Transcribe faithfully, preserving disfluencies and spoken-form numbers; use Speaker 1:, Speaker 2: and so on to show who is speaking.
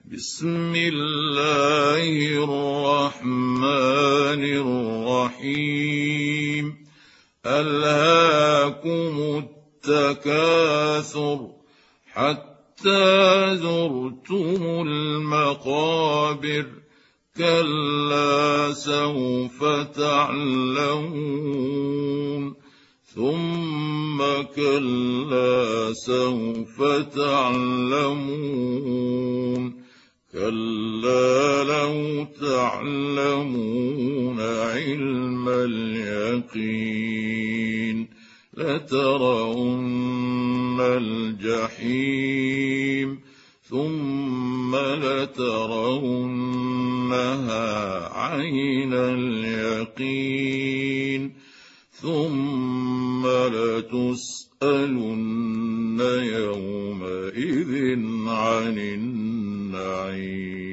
Speaker 1: بسم الله الرحمن الرحيم ألهاكم التكاثر حتى زرتم المقابر كلا سوف تعلمون ثم كلا سوف تعلمون كلا لو تعلمون علم اليقين لترون الجحيم ثم لترونها عين اليقين ثم لتسألن يومئذ عن النعيم.